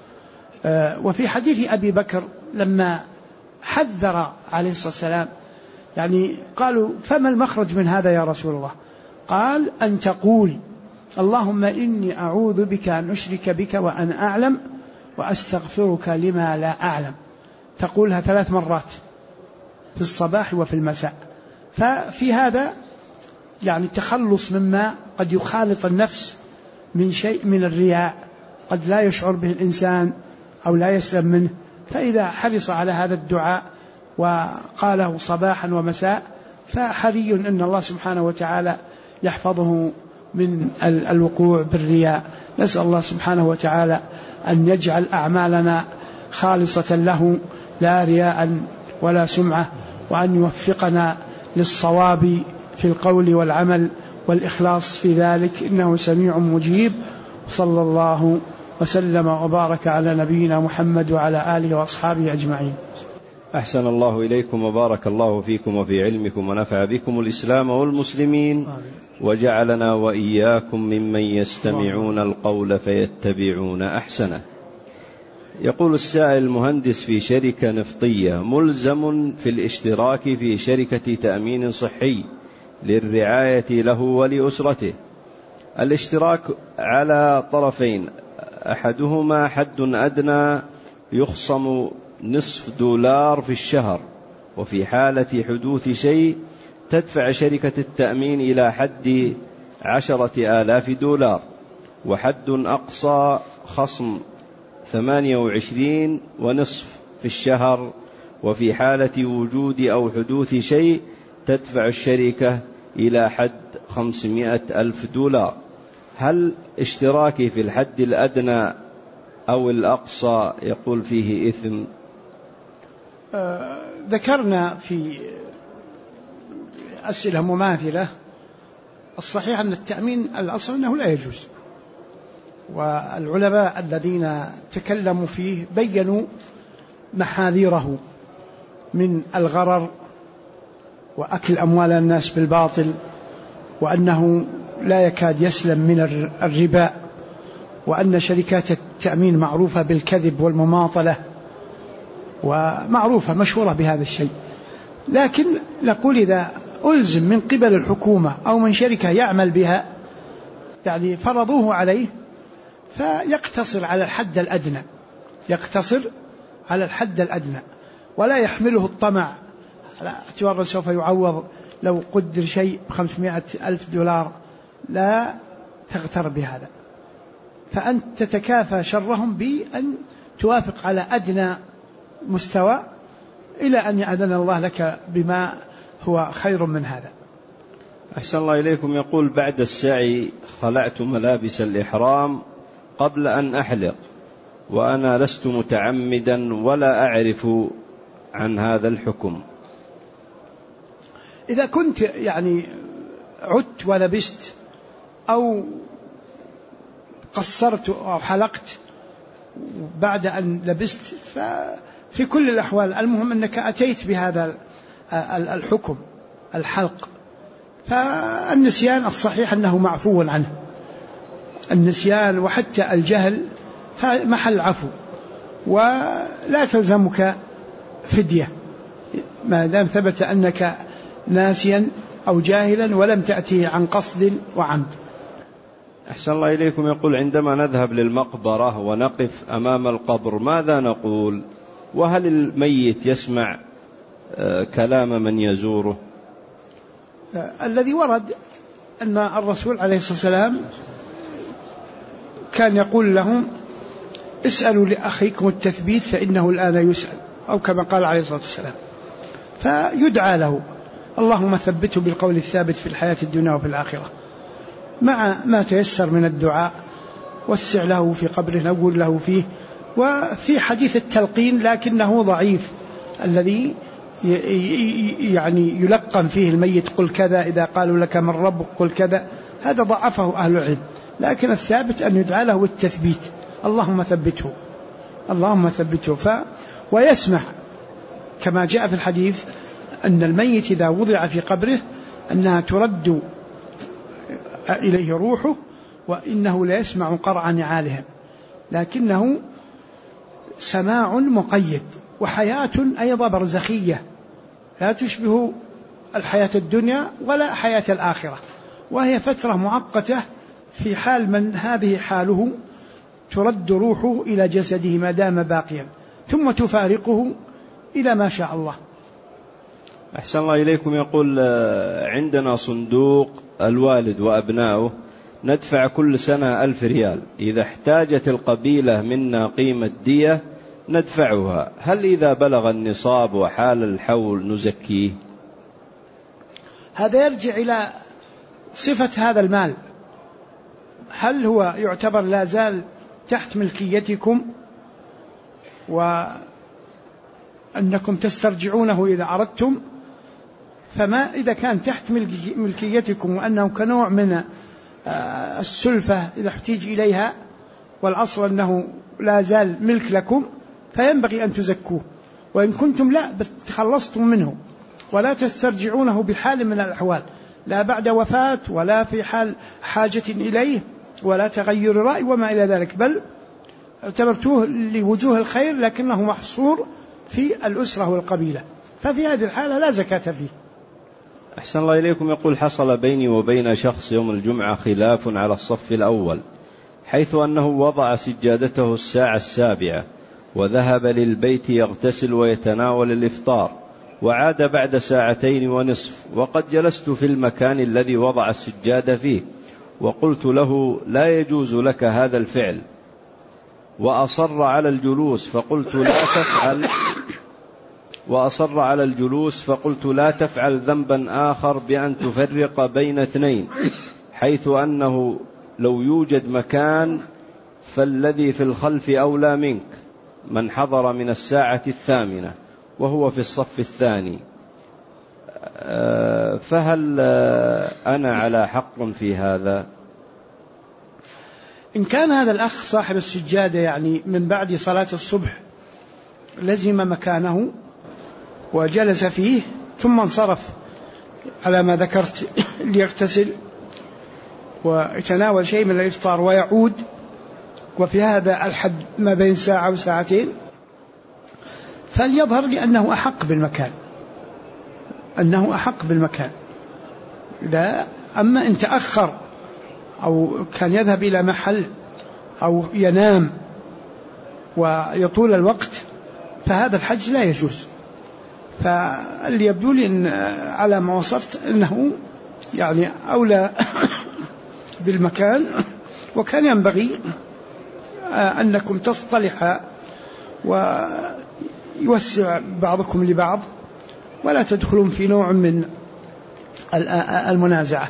وفي حديث أبي بكر لما حذر عليه الصلاة والسلام يعني قالوا فما المخرج من هذا يا رسول الله؟ قال أن تقول اللهم إني أعوذ بك أن أشرك بك وأنا أعلم وأستغفرك لما لا أعلم. تقولها 3 مرات في الصباح وفي المساء. ففي هذا يعني تخلص مما قد يخالط النفس من شيء من الرياء قد لا يشعر به الإنسان أو لا يسلم منه، فإذا حرص على هذا الدعاء وقاله صباحا ومساء فحري أن الله سبحانه وتعالى يحفظه من الوقوع بالرياء. نسأل الله سبحانه وتعالى أن يجعل أعمالنا خالصة له لا رياء ولا سمعة، وأن يوفقنا للصواب في القول والعمل والإخلاص في ذلك، إنه سميع مجيب. صلى الله وسلم وبارك على نبينا محمد وعلى آله وأصحابه أجمعين. أحسن الله إليكم وبارك الله فيكم وفي علمكم ونفع بكم الإسلام والمسلمين، وجعلنا وإياكم ممن يستمعون القول فيتبعون أحسنه. يقول السائل المهندس في شركة نفطية ملزم في الاشتراك في شركة تأمين صحي للرعاية له ولأسرته. الاشتراك على طرفين، أحدهما حد أدنى يخصم $0.5 في الشهر، وفي حالة حدوث شيء تدفع شركة التأمين إلى حد $10,000، وحد أقصى خصم 28.5 في الشهر، وفي حالة وجود أو حدوث شيء تدفع الشركة إلى حد $500,000. هل اشتراكي في الحد الأدنى أو الأقصى يقول فيه إثم؟ ذكرنا في أسئلة مماثلة الصحيح أن التأمين الأصل أنه لا يجوز، والعلماء الذين تكلموا فيه بيّنوا محاذيره من الغرر وأكل أموال الناس بالباطل، وأنه لا يكاد يسلم من الربا، وأن شركات التأمين معروفة بالكذب والمماطلة ومعروفة مشهورة بهذا الشيء. لكن نقول إذا ألزم من قبل الحكومة أو من شركة يعمل بها يعني فرضوه عليه فيقتصر على الحد الأدنى، يقتصر على الحد الأدنى، ولا يحمله الطمع على اعتبار سوف يعوض لو قدر شيء $500,000، لا تغتر بهذا. فأنت تتكافى شرهم بأن توافق على أدنى مستوى إلى أن يأذن الله لك بما هو خير من هذا. أحسن الله إليكم. يقول بعد السعي خلعت ملابس الإحرام قبل أن أحلق، وأنا لست متعمدا ولا أعرف عن هذا الحكم. إذا كنت يعني عدت ولبست أو قصرت أو حلقت بعد أن لبست ففي كل الأحوال المهم أنك أتيت بهذا الحكم الحلق. فالنسيان الصحيح أنه معفو عنه، النسيان وحتى الجهل محل عفو، ولا تلزمك فدية ما دام ثبت أنك ناسيا أو جاهلا ولم تأتيه عن قصد وعمد. أحسن الله إليكم. يقول عندما نذهب للمقبرة ونقف أمام القبر ماذا نقول؟ وهل الميت يسمع كلام من يزوره؟ الذي ورد أن الرسول عليه الصلاة والسلام كان يقول لهم اسألوا لأخيكم التثبيت فإنه الآن يسأل، أو كما قال عليه الصلاة والسلام، فيدعى له اللهم ثبته بالقول الثابت في الحياة الدنيا وفي الآخرة، مع ما تيسر من الدعاء، وسع له في قبره، نقول له فيه. وفي حديث التلقين لكنه ضعيف، الذي يعني يلقن فيه الميت قل كذا، إذا قالوا لك من ربك قل كذا، هذا ضعفه أهل العلم، لكن الثابت أن يدعى له التثبيت، اللهم ثبته اللهم ثبته. ويسمح كما جاء في الحديث أن الميت إذا وضع في قبره أنها ترد إليه روحه، وإنه لا يسمع قرع نعالهم، لكنه سماع مقيد، وحياة أيضا برزخية لا تشبه الحياة الدنيا ولا حياة الآخرة، وهي فترة مؤقتة في حال من هذه حاله ترد روحه إلى جسده ما دام باقيا، ثم تفارقه إلى ما شاء الله. أحسن الله إليكم. يقول عندنا صندوق الوالد وأبناؤه ندفع كل سنة 1000 ريال، إذا احتاجت القبيلة منا قيمة دية ندفعها، هل إذا بلغ النصاب وحال الحول نزكيه؟ هذا يرجع إلى صفة هذا المال، هل هو يعتبر لا زال تحت ملكيتكم وأنكم تسترجعونه إذا أردتم؟ فما إذا كان تحت ملكيتكم وأنه كنوع من السلفة إذا احتاج إليها، والأصل أنه لا زال ملك لكم، فينبغي أن تزكوه. وإن كنتم لا تخلصتم منه ولا تسترجعونه بحال من الأحوال، لا بعد وفاة ولا في حال حاجة إليه ولا تغير رأي وما إلى ذلك، بل اعتبرتوه لوجوه الخير لكنه محصور في الأسرة والقبيلة، ففي هذه الحالة لا زكاة فيه. أحسن الله إليكم. يقول حصل بيني وبين شخص يوم الجمعة خلاف على الصف الأول، حيث أنه وضع سجادته الساعة 7 وذهب للبيت يغتسل ويتناول الإفطار، وعاد بعد 2.5 ساعة، وقد جلست في المكان الذي وضع السجادة فيه، وقلت له لا يجوز لك هذا الفعل، وأصر على الجلوس فقلت لا تفعل ذنبا آخر بأن تفرق بين 2، حيث أنه لو يوجد مكان فالذي في الخلف أولى منك، من حضر من 8:00 وهو في الصف الثاني، فهل أنا على حق في هذا؟ إن كان هذا الأخ صاحب السجادة يعني من بعد صلاة الصبح لزم مكانه وجلس فيه ثم انصرف على ما ذكرت ليغتسل ويتناول شيء من الإفطار ويعود، وفي هذا الحد ما بين 1 ساعة و2 ساعتين، فليظهر لأنه أحق بالمكان، أما إن تأخر أو كان يذهب إلى محل أو ينام ويطول الوقت فهذا الحج لا يجوز. فاللي يبدو لي إن على ما وصفت أنه يعني أولى بالمكان، وكان ينبغي أنكم تصطلحا ويوسع بعضكم لبعض ولا تدخلون في نوع من المنازعة.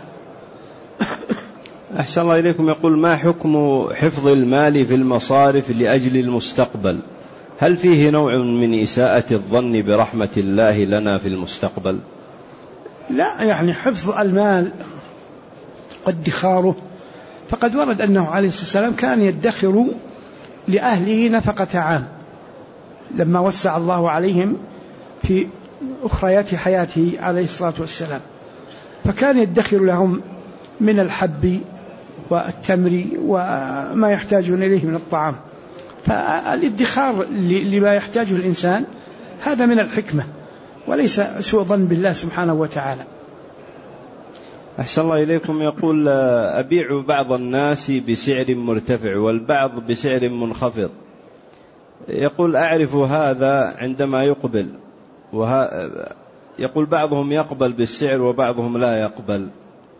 أحسن الله إليكم. يقول ما حكم حفظ المال في المصارف لأجل المستقبل؟ هل فيه نوع من إساءة الظن برحمة الله لنا في المستقبل؟ لا، يعني حفظ المال وادخاره، فقد ورد أنه عليه الصلاة والسلام كان يدخر لأهله نفقة عام لما وسع الله عليهم في أخريات حياته عليه الصلاة والسلام، فكان يدخر لهم من الحب والتمر وما يحتاجون إليه من الطعام. فالادخار لما يحتاجه الإنسان هذا من الحكمة وليس سوء ظن بالله سبحانه وتعالى. أحسن الله إليكم. يقول أبيع بعض الناس بسعر مرتفع والبعض بسعر منخفض، يقول أعرف هذا عندما يقبل يقول بعضهم يقبل بالسعر وبعضهم لا يقبل.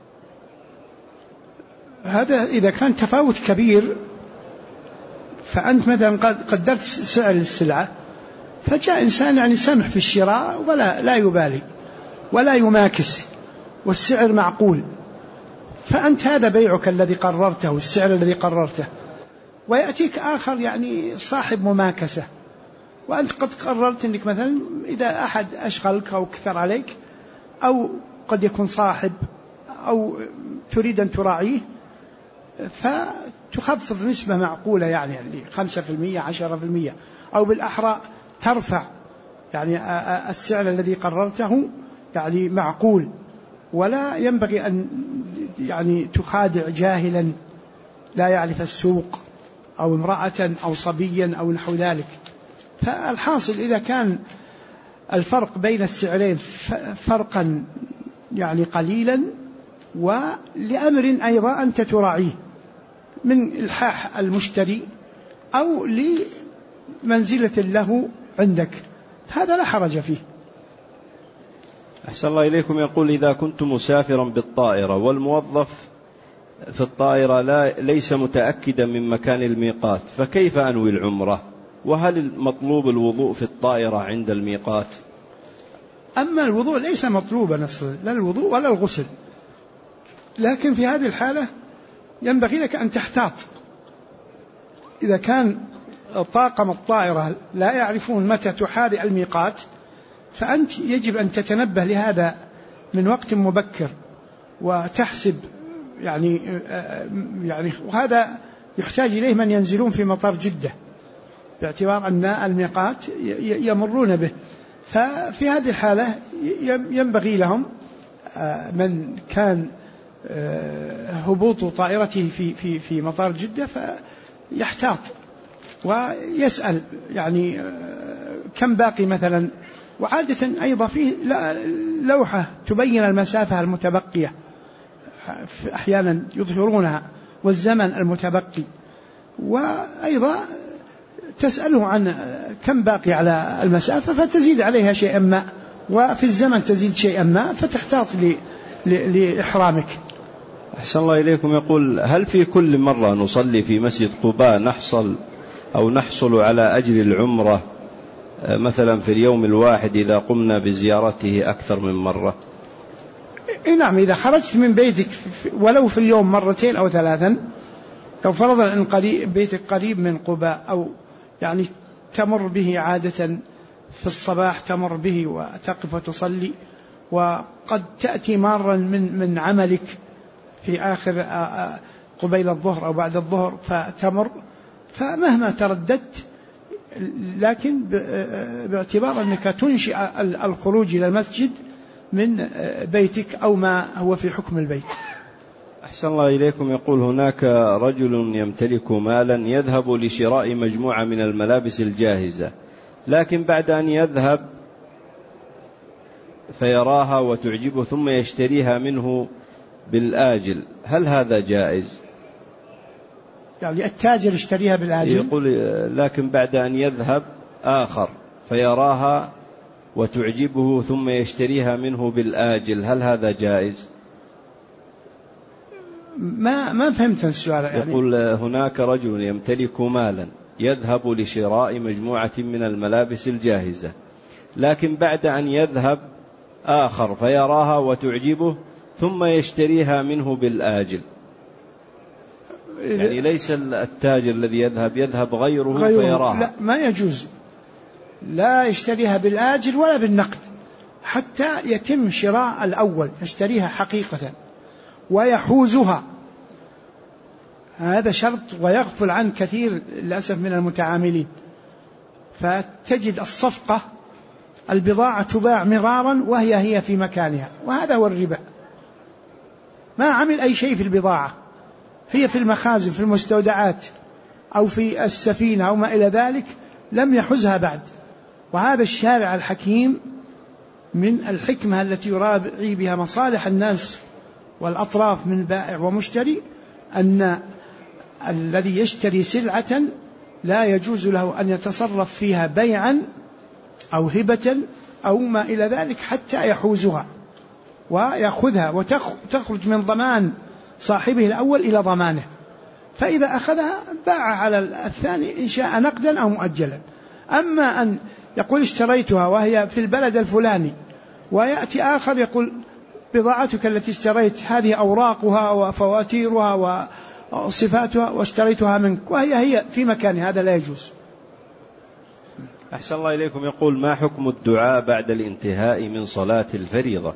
هذا إذا كان تفاوت كبير، فأنت مثلا قدرت سعر السلعة، فجاء إنسان يعني سمح في الشراء ولا لا يبالي ولا يماكس والسعر معقول، فأنت هذا بيعك الذي قررته والسعر الذي قررته، ويأتيك آخر يعني صاحب مماكسة، وأنت قد قررت أنك مثلا إذا أحد أشغلك أو كثر عليك أو قد يكون صاحب أو تريد أن تراعيه، فتخفض نسبة معقولة يعني 5% 10%، أو بالأحرى ترفع يعني السعر الذي قررته يعني معقول، ولا ينبغي أن يعني تخادع جاهلا لا يعرف السوق أو امرأة أو صبيا أو نحو ذلك. فالحاصل إذا كان الفرق بين السعرين فرقا يعني قليلا، ولأمر أيضا أنت تراعيه من إلحاح المشتري أو لمنزلة له عندك، هذا لا حرج فيه. أحسن الله إليكم. يقول إذا كنت مسافرا بالطائرة والموظف في الطائرة ليس متأكدا من مكان الميقات، فكيف أنوي العمرة؟ وهل المطلوب الوضوء في الطائرة عند الميقات؟ أما الوضوء ليس مطلوبا أصلا، لا الوضوء ولا الغسل، لكن في هذه الحالة ينبغي لك أن تحتاط. إذا كان طاقم الطائرة لا يعرفون متى تحاذي الميقات، فأنت يجب أن تتنبه لهذا من وقت مبكر وتحسب يعني وهذا يحتاج إليه من ينزلون في مطار جدة، باعتبار أن الميقات يمرون به. ففي هذه الحالة ينبغي لهم من كان هبوط طائرته في مطار جدة فيحتاط ويسأل يعني كم باقي مثلا. وعادة أيضا فيه لوحة تبين المسافة المتبقية، أحيانا يظهرونها والزمن المتبقي، وأيضا تسأله عن كم باقي على المسافة فتزيد عليها شيئا ما، وفي الزمن تزيد شيئا ما، فتحتاط لإحرامك. أحسن الله إليكم. يقول هل في كل مرة نصلي في مسجد قباء نحصل على أجر العمرة مثلا في اليوم الواحد إذا قمنا بزيارته أكثر من مرة؟ نعم، إذا خرجت من بيتك ولو في اليوم مرتين أو ثلاثا، لو فرضا أن بيتك قريب من قباء أو يعني تمر به عادة في الصباح تمر به وتقف وتصلي، وقد تأتي مارا من عملك في آخر قبيل الظهر أو بعد الظهر فتمر، فمهما ترددت، لكن باعتبار أنك تنشئ الخروج إلى المسجد من بيتك أو ما هو في حكم البيت. أحسن الله إليكم. يقول هناك رجل يمتلك مالا يذهب لشراء مجموعة من الملابس الجاهزة، لكن بعد أن يذهب فيراها وتعجبه ثم يشتريها منه بالآجل، هل هذا جائز؟ يعني التاجر يشتريها بالآجل؟ يقول لكن بعد أن يذهب آخر فيراها وتعجبه ثم يشتريها منه بالآجل، هل هذا جائز؟ ما فهمت السؤال. يعني يقول هناك رجل يمتلك مالا يذهب لشراء مجموعة من الملابس الجاهزة، لكن بعد أن يذهب آخر فيراها وتعجبه ثم يشتريها منه بالآجل، يعني ليس التاجر الذي يذهب غيره فيراها. لا، ما يجوز، لا يشتريها بالآجل ولا بالنقد حتى يتم شراء الأول، يشتريها حقيقة ويحوزها، هذا شرط ويغفل عن كثير للأسف من المتعاملين، فتجد الصفقة البضاعة تباع مرارا وهي في مكانها، وهذا هو الربا. ما عمل أي شيء في البضاعة، هي في المخازن في المستودعات أو في السفينة أو ما إلى ذلك، لم يحزها بعد. وهذا الشارع الحكيم من الحكمة التي يراعي بها مصالح الناس والأطراف من بائع ومشتري، أن الذي يشتري سلعة لا يجوز له أن يتصرف فيها بيعا أو هبة أو ما إلى ذلك حتى يحوزها ويأخذها وتخرج من ضمان صاحبه الأول إلى ضمانه، فإذا أخذها باع على الثاني إن شاء نقدا أو مؤجلا. أما أن يقول اشتريتها وهي في البلد الفلاني ويأتي آخر يقول بضاعتك التي اشتريت هذه أوراقها وفواتيرها وصفاتها واشتريتها منك وهي في مكان، هذا لا يجوز. أحسن الله إليكم. يقول: ما حكم الدعاء بعد الانتهاء من صلاة الفريضة؟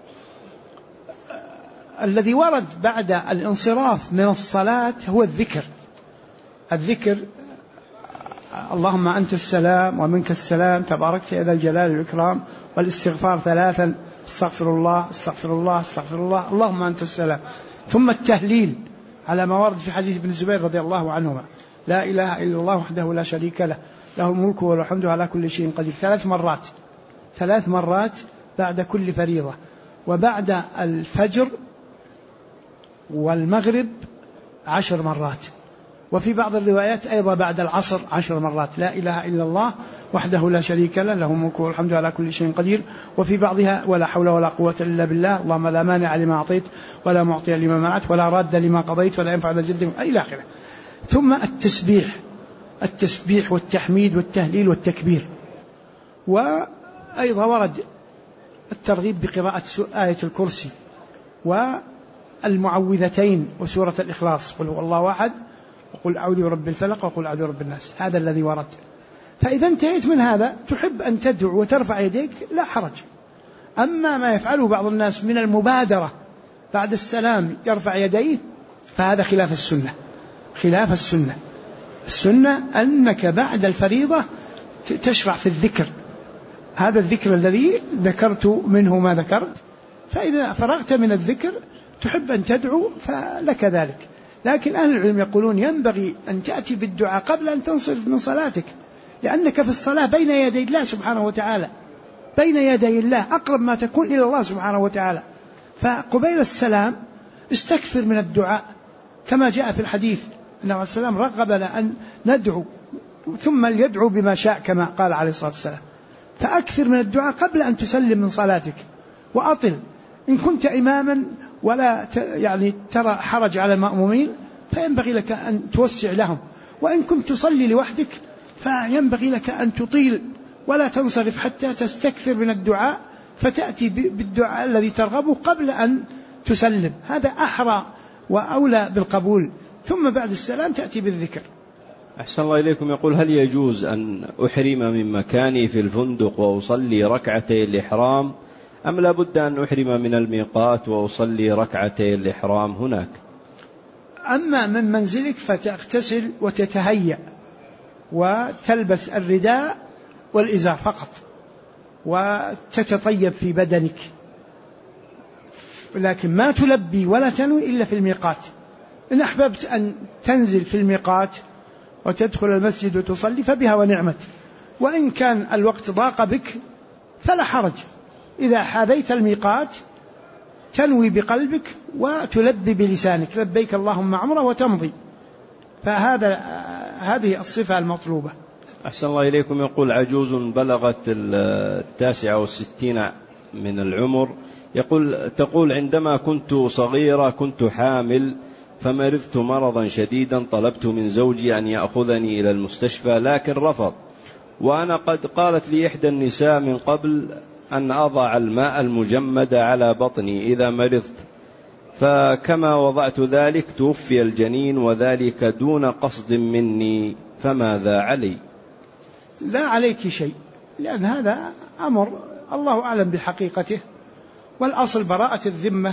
الذي ورد بعد الانصراف من الصلاة هو الذكر اللهم أنت السلام ومنك السلام تباركت يا ذا الجلال والإكرام، والاستغفار 3 استغفر الله استغفر الله استغفر الله اللهم أنت السلام، ثم التهليل على ما ورد في حديث ابن الزبير رضي الله عنهما: لا إله إلا الله وحده لا شريك له له الملك وله الحمد على كل شيء قدير، 3 مرات بعد كل فريضة، وبعد الفجر والمغرب 10 مرات، وفي بعض الروايات أيضا بعد العصر 10 مرات: لا إله إلا الله وحده لا شريك له له الملك والحمد على كل شيء قدير، وفي بعضها: ولا حول ولا قوة إلا بالله اللهم لا مانع لما أعطيت ولا معطي لما منعت ولا راد لما قضيت ولا ينفع ذا الجد إلى آخره. ثم التسبيح والتحميد والتهليل والتكبير. وأيضا ورد الترغيب بقراءة آية الكرسي والمعوذتين وسورة الإخلاص: قل هو الله أحد وقل أعوذ برب الفلق وقل أعوذ برب الناس. هذا الذي ورد. فإذا انتهيت من هذا تحب أن تدعو وترفع يديك لا حرج. أما ما يفعله بعض الناس من المبادرة بعد السلام يرفع يديه فهذا خلاف السنة. السنة أنك بعد الفريضة تشرع في الذكر، هذا الذكر الذي ذكرت منه ما ذكرت، فإذا فرغت من الذكر تحب أن تدعو فلك ذلك. لكن أهل العلم يقولون ينبغي أن تأتي بالدعاء قبل أن تنصرف من صلاتك، لأنك في الصلاة بين يدي الله سبحانه وتعالى، بين يدي الله أقرب ما تكون إلى الله سبحانه وتعالى، فقبيل السلام استكثر من الدعاء كما جاء في الحديث النبي عليه السلام رغبنا أن ندعو ثم يدعو بما شاء كما قال عليه الصلاة والسلام. فأكثر من الدعاء قبل أن تسلم من صلاتك، وأطل إن كنت إماما ولا ترى حرج على المأمومين فينبغي لك أن توسع لهم، وإن كنت تصلي لوحدك فينبغي لك أن تطيل ولا تنصرف حتى تستكثر من الدعاء، فتأتي بالدعاء الذي ترغبه قبل أن تسلم، هذا أحرى وأولى بالقبول، ثم بعد السلام تأتي بالذكر. أحسن الله إليكم. يقول: هل يجوز أن أحرم من مكاني في الفندق وأصلي ركعتي الإحرام، أم لا بد أن أحرم من الميقات وأصلي ركعتي الإحرام هناك؟ أما من منزلك فتغتسل وتتهيأ وتلبس الرداء والإزار فقط وتتطيب في بدنك، لكن ما تلبي ولا تنوي إلا في الميقات. إن أحببت أن تنزل في الميقات وتدخل المسجد وتصلي فبها ونعمت، وإن كان الوقت ضاق بك فلا حرج، إذا حاذيت الميقات تنوي بقلبك وتلبي بلسانك لبيك اللهم عمره وتمضي، هذه الصفة المطلوبة. أحسن الله إليكم. يقول: عجوز بلغت 69 من العمر، تقول: عندما كنت صغيرة كنت حامل فمرضت مرضا شديدا، طلبت من زوجي أن يأخذني إلى المستشفى لكن رفض، وأنا قد قالت لي إحدى النساء من قبل أن أضع الماء المجمد على بطني إذا مرضت، فكما وضعت ذلك توفي الجنين وذلك دون قصد مني، فماذا علي؟ لا عليك شيء، لأن هذا أمر الله أعلم بحقيقته، والأصل براءة الذمة،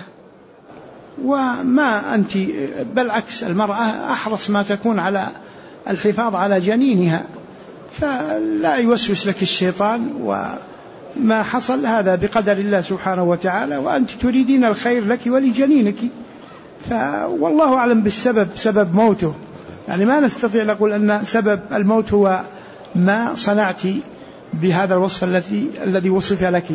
وما أنت بالعكس المرأة أحرص ما تكون على الحفاظ على جنينها، فلا يوسوس لك الشيطان، وما حصل هذا بقدر الله سبحانه وتعالى، وأنت تريدين الخير لك ولجنينك، والله أعلم بالسبب، سبب موته، يعني ما نستطيع نقول أن سبب الموت هو ما صنعت بهذا الوصف الذي وصف لك،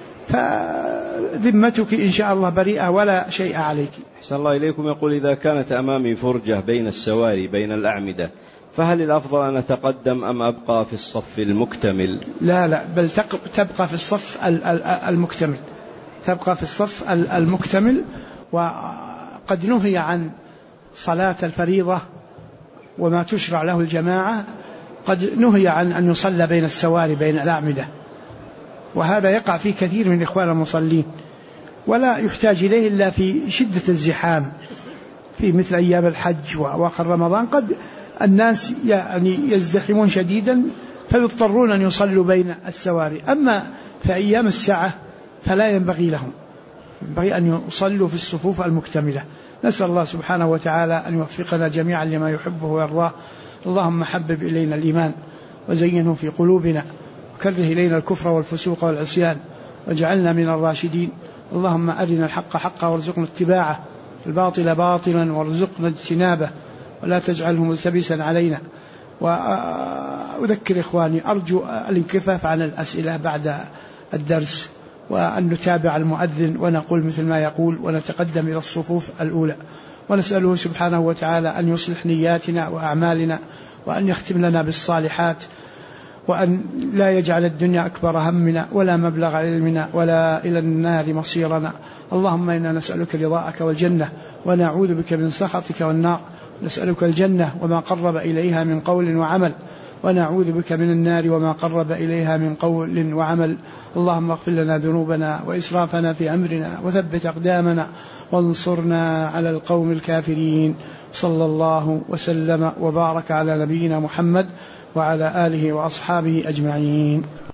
فذمتك إن شاء الله بريئة ولا شيء عليك. أحسن الله إليكم. يقول: إذا كانت أمامي فرجة بين السواري بين الأعمدة فهل الأفضل أن أتقدم أم أبقى في الصف المكتمل؟ لا بل تبقى في الصف المكتمل، تبقى في الصف المكتمل. وقد نهي عن صلاة الفريضة وما تشرع له الجماعة، قد نهي عن أن يصلى بين السواري بين الأعمدة، وهذا يقع في كثير من إخوان المصلين، ولا يحتاج إليه إلا في شدة الزحام في مثل أيام الحج وآخر رمضان، قد الناس يعني يزدحمون شديدا فيضطرون أن يصلوا بين السواري. أما في أيام السعة فلا ينبغي لهم، ينبغي أن يصلوا في الصفوف المكتملة. نسأل الله سبحانه وتعالى أن يوفقنا جميعا لما يحبه ويرضاه. اللهم حبب إلينا الإيمان وزينه في قلوبنا، وكره إلينا الكفر والفسوق والعصيان، واجعلنا من الراشدين. اللهم أرنا الحق حقا وارزقنا اتباعه، الباطل باطلا وارزقنا اجتنابه، ولا تجعله ملتبسا علينا. وأذكر إخواني، أرجو الانكفاف عن الأسئلة بعد الدرس، وأن نتابع المؤذن ونقول مثل ما يقول، ونتقدم إلى الصفوف الأولى، ونسأله سبحانه وتعالى أن يصلح نياتنا وأعمالنا، وأن يختم لنا بالصالحات، وأن لا يجعل الدنيا أكبر همنا ولا مبلغ علمنا ولا إلى النار مصيرنا. اللهم إنا نسألك رضاءك والجنة، ونعوذ بك من سخطك والنار. نسألك الجنة وما قرب إليها من قول وعمل، ونعوذ بك من النار وما قرب إليها من قول وعمل. اللهم اغفر لنا ذنوبنا وإسرافنا في أمرنا، وثبت أقدامنا، وانصرنا على القوم الكافرين. صلى الله وسلم وبارك على نبينا محمد وعلى آله وأصحابه أجمعين.